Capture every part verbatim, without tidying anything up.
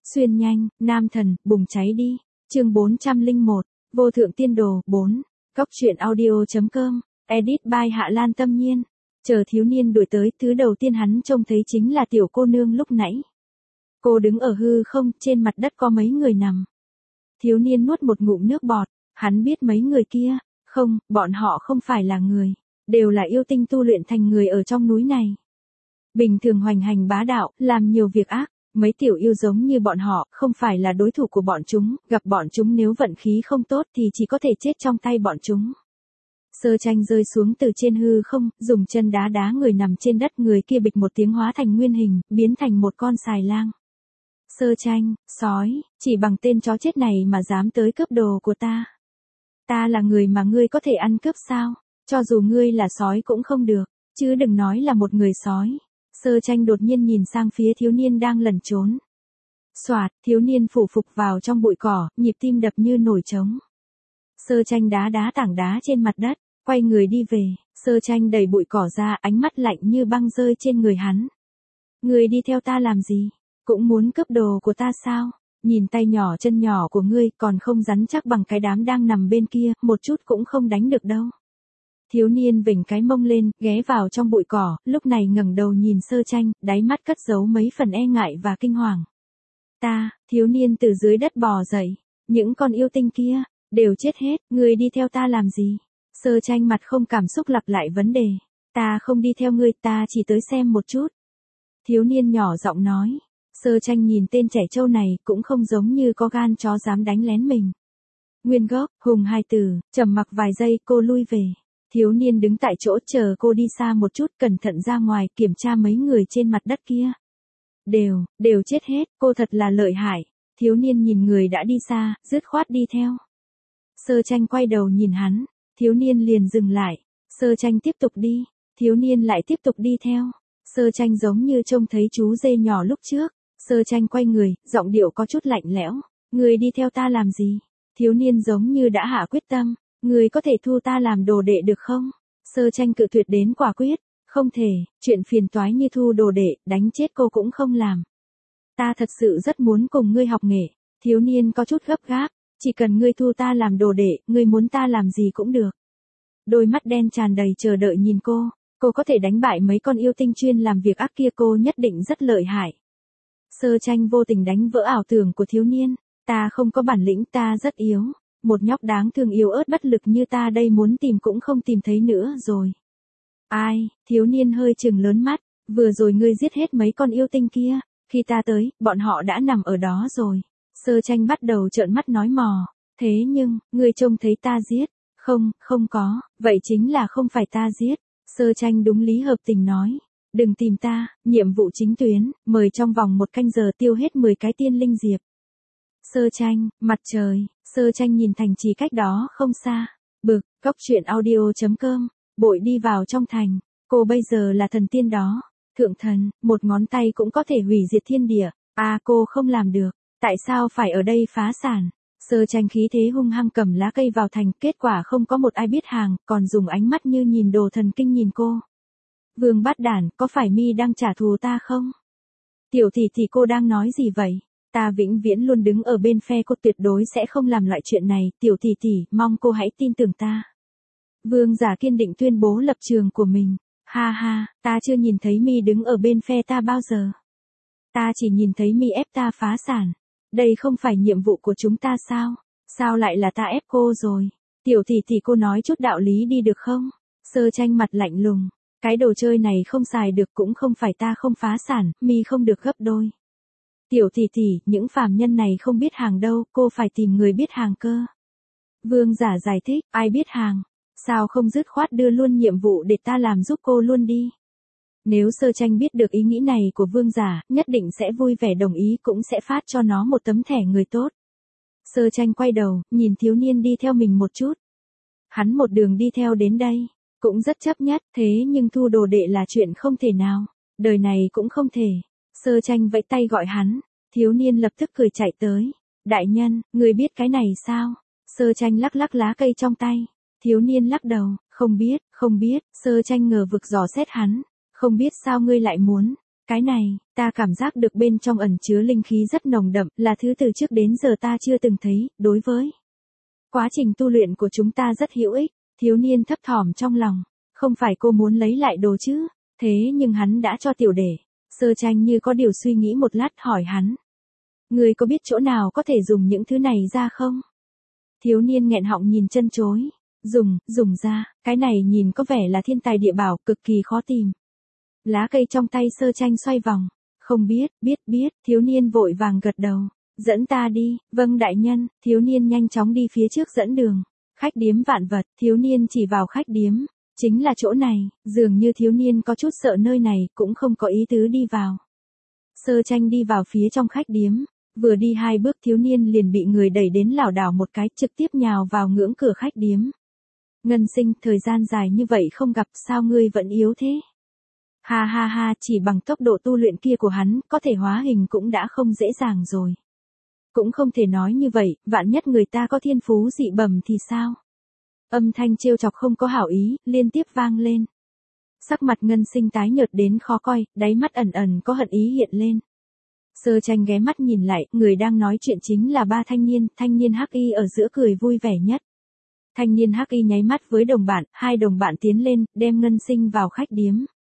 Xuyên nhanh, nam thần, bùng cháy đi. Chương bốn trăm lẻ một, Vô thượng tiên đồ, bốn. Góc truyện audio.com, edit by Hạ Lan Tâm Nhiên. Chờ thiếu niên đuổi tới, thứ đầu tiên hắn trông thấy chính là tiểu cô nương lúc nãy. Cô đứng ở hư không, trên mặt đất có mấy người nằm. Thiếu niên nuốt một ngụm nước bọt, hắn biết mấy người kia, không, bọn họ không phải là người, đều là yêu tinh tu luyện thành người ở trong núi này. Bình thường hoành hành bá đạo, làm nhiều việc ác, mấy tiểu yêu giống như bọn họ, không phải là đối thủ của bọn chúng, gặp bọn chúng nếu vận khí không tốt thì chỉ có thể chết trong tay bọn chúng. Sơ Tranh rơi xuống từ trên hư không, dùng chân đá đá người nằm trên đất, người kia bịch một tiếng hóa thành nguyên hình, biến thành một con xài lang. Sơ Tranh, sói, chỉ bằng tên chó chết này mà dám tới cướp đồ của ta. Ta là người mà ngươi có thể ăn cướp sao? Cho dù ngươi là sói cũng không được, chứ đừng nói là một người sói. Sơ Tranh đột nhiên nhìn sang phía thiếu niên đang lẩn trốn. Soạt, thiếu niên phủ phục vào trong bụi cỏ, nhịp tim đập như nổi trống. Sơ Tranh đá đá tảng đá trên mặt đất, quay người đi về. Sơ Tranh đẩy bụi cỏ ra, ánh mắt lạnh như băng rơi trên người hắn. Ngươi đi theo ta làm gì? Cũng muốn cướp đồ của ta sao? Nhìn tay nhỏ chân nhỏ của ngươi còn không rắn chắc bằng cái đám đang nằm bên kia, một chút cũng không đánh được đâu. Thiếu niên vểnh cái mông lên, ghé vào trong bụi cỏ, lúc này ngẩng đầu nhìn Sơ Tranh, đáy mắt cất giấu mấy phần e ngại và kinh hoàng. Ta, thiếu niên từ dưới đất bò dậy, những con yêu tinh kia, đều chết hết, ngươi đi theo ta làm gì? Sơ Tranh mặt không cảm xúc lặp lại vấn đề. Ta không đi theo ngươi, ta chỉ tới xem một chút. Thiếu niên nhỏ giọng nói. Sơ Tranh nhìn tên trẻ trâu này cũng không giống như có gan chó dám đánh lén mình. Nguyên gốc, hùng hai từ, trầm mặc vài giây cô lui về. Thiếu niên đứng tại chỗ chờ cô đi xa một chút, cẩn thận ra ngoài kiểm tra mấy người trên mặt đất kia. Đều, đều chết hết, cô thật là lợi hại. Thiếu niên nhìn người đã đi xa, dứt khoát đi theo. Sơ Tranh quay đầu nhìn hắn, thiếu niên liền dừng lại. Sơ Tranh tiếp tục đi, thiếu niên lại tiếp tục đi theo. Sơ Tranh giống như trông thấy chú dê nhỏ lúc trước. Sơ Tranh quay người, giọng điệu có chút lạnh lẽo. Người đi theo ta làm gì? Thiếu niên giống như đã hạ quyết tâm. Người có thể thu ta làm đồ đệ được không? Sơ Tranh cự tuyệt đến quả quyết. Không thể, chuyện phiền toái như thu đồ đệ, đánh chết cô cũng không làm. Ta thật sự rất muốn cùng ngươi học nghệ. Thiếu niên có chút gấp gáp. Chỉ cần ngươi thu ta làm đồ đệ, ngươi muốn ta làm gì cũng được. Đôi mắt đen tràn đầy chờ đợi nhìn cô. Cô có thể đánh bại mấy con yêu tinh chuyên làm việc ác kia, cô nhất định rất lợi hại. Sơ Tranh vô tình đánh vỡ ảo tưởng của thiếu niên. Ta không có bản lĩnh, ta rất yếu. Một nhóc đáng thương yếu ớt bất lực như ta đây muốn tìm cũng không tìm thấy nữa rồi. Ai, thiếu niên hơi trừng lớn mắt, vừa rồi ngươi giết hết mấy con yêu tinh kia, khi ta tới, bọn họ đã nằm ở đó rồi. Sơ Tranh bắt đầu trợn mắt nói mò, thế nhưng, ngươi trông thấy ta giết, không, không có, vậy chính là không phải ta giết. Sơ Tranh đúng lý hợp tình nói, đừng tìm ta, nhiệm vụ chính tuyến, mời trong vòng một canh giờ tiêu hết mười cái tiên linh diệp. Sơ Tranh, mặt trời, Sơ Tranh nhìn thành trì cách đó không xa, bực, góc truyện audio.com, bội đi vào trong thành, cô bây giờ là thần tiên đó, thượng thần, một ngón tay cũng có thể hủy diệt thiên địa, à cô không làm được, tại sao phải ở đây phá sản? Sơ Tranh khí thế hung hăng cầm lá cây vào thành, kết quả không có một ai biết hàng, còn dùng ánh mắt như nhìn đồ thần kinh nhìn cô. Vương Bát Đản, có phải mi đang trả thù ta không? Tiểu tỷ tỷ cô đang nói gì vậy? Ta vĩnh viễn luôn đứng ở bên phe cô, tuyệt đối sẽ không làm loại chuyện này, tiểu tỷ tỷ, mong cô hãy tin tưởng ta. Vương giả kiên định tuyên bố lập trường của mình. Ha ha, ta chưa nhìn thấy mi đứng ở bên phe ta bao giờ. Ta chỉ nhìn thấy mi ép ta phá sản. Đây không phải nhiệm vụ của chúng ta sao? Sao lại là ta ép cô rồi? Tiểu tỷ tỷ cô nói chút đạo lý đi được không? Sơ Tranh mặt lạnh lùng. Cái đồ chơi này không xài được, cũng không phải ta không phá sản, mi không được gấp đôi. Tiểu tỷ tỷ, những phàm nhân này không biết hàng đâu, cô phải tìm người biết hàng cơ. Vương giả giải thích, ai biết hàng? Sao không dứt khoát đưa luôn nhiệm vụ để ta làm giúp cô luôn đi? Nếu Sơ Tranh biết được ý nghĩ này của vương giả, nhất định sẽ vui vẻ đồng ý, cũng sẽ phát cho nó một tấm thẻ người tốt. Sơ Tranh quay đầu, nhìn thiếu niên đi theo mình một chút. Hắn một đường đi theo đến đây, cũng rất chấp nhất, thế nhưng thu đồ đệ là chuyện không thể nào. Đời này cũng không thể. Sơ Tranh vẫy tay gọi hắn, thiếu niên lập tức cười chạy tới. Đại nhân, người biết cái này sao? Sơ Tranh lắc lắc lá cây trong tay. Thiếu niên lắc đầu, không biết, không biết. Sơ Tranh ngờ vực dò xét hắn. Không biết sao ngươi lại muốn. Cái này, ta cảm giác được bên trong ẩn chứa linh khí rất nồng đậm, là thứ từ trước đến giờ ta chưa từng thấy, đối với quá trình tu luyện của chúng ta rất hữu ích. Thiếu niên thấp thỏm trong lòng, không phải cô muốn lấy lại đồ chứ, thế nhưng hắn đã cho tiểu đệ. Sơ Tranh như có điều suy nghĩ một lát hỏi hắn. Người có biết chỗ nào có thể dùng những thứ này ra không? Thiếu niên nghẹn họng nhìn chân chối. Dùng, dùng ra, cái này nhìn có vẻ là thiên tài địa bảo, cực kỳ khó tìm. Lá cây trong tay Sơ Tranh xoay vòng. Không biết, biết, biết, thiếu niên vội vàng gật đầu. Dẫn ta đi, vâng đại nhân, thiếu niên nhanh chóng đi phía trước dẫn đường. Khách điếm vạn vật, thiếu niên chỉ vào khách điếm. Chính là chỗ này, dường như thiếu niên có chút sợ nơi này, cũng không có ý tứ đi vào. Sơ Tranh đi vào phía trong khách điếm. Vừa đi hai bước thiếu niên liền bị người đẩy đến lảo đảo một cái, trực tiếp nhào vào ngưỡng cửa khách điếm. Ngân Sinh, thời gian dài như vậy không gặp, sao ngươi vẫn yếu thế? Ha ha ha, chỉ bằng tốc độ tu luyện kia của hắn, có thể hóa hình cũng đã không dễ dàng rồi. Cũng không thể nói như vậy, vạn nhất người ta có thiên phú dị bẩm thì sao? Âm thanh trêu chọc không có hảo ý, liên tiếp vang lên. Sắc mặt Ngân Sinh tái nhợt đến khó coi, đáy mắt ẩn ẩn có hận ý hiện lên. Sơ Tranh ghé mắt nhìn lại, người đang nói chuyện chính là ba thanh niên, thanh niên hắc y ở giữa cười vui vẻ nhất. Thanh niên hắc y nháy mắt với đồng bạn, hai đồng bạn tiến lên, đem Ngân Sinh vào khách điếm.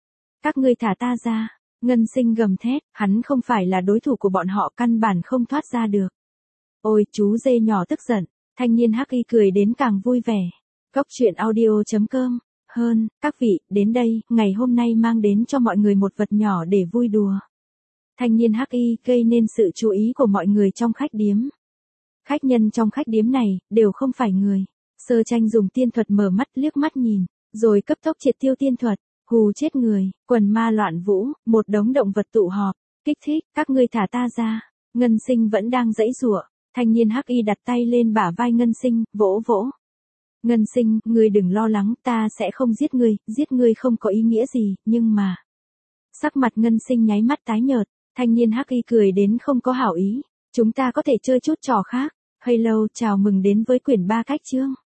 Các ngươi thả ta ra. Ngân Sinh gầm thét, hắn không phải là đối thủ của bọn họ, căn bản không thoát ra được. Ôi, chú dê nhỏ tức giận, thanh niên hắc y cười đến càng vui vẻ. Cốc truyện audio chấm com. Hơn, các vị, đến đây, ngày hôm nay mang đến cho mọi người một vật nhỏ để vui đùa. Thanh niên hắc y gây nên sự chú ý của mọi người trong khách điếm. Khách nhân trong khách điếm này, đều không phải người. Sơ Tranh dùng tiên thuật mở mắt liếc mắt nhìn, rồi cấp tốc triệt tiêu tiên thuật, hù chết người, quần ma loạn vũ, một đống động vật tụ họp, kích thích, các ngươi thả ta ra. Ngân Sinh vẫn đang giãy giụa, thanh niên hắc y đặt tay lên bả vai Ngân Sinh, vỗ vỗ. Ngân Sinh, ngươi đừng lo lắng, ta sẽ không giết ngươi, giết ngươi không có ý nghĩa gì, nhưng mà. Sắc mặt Ngân Sinh nháy mắt tái nhợt, thanh niên hắc y cười đến không có hảo ý, chúng ta có thể chơi chút trò khác. Hello, chào mừng đến với quyển ba cách chương.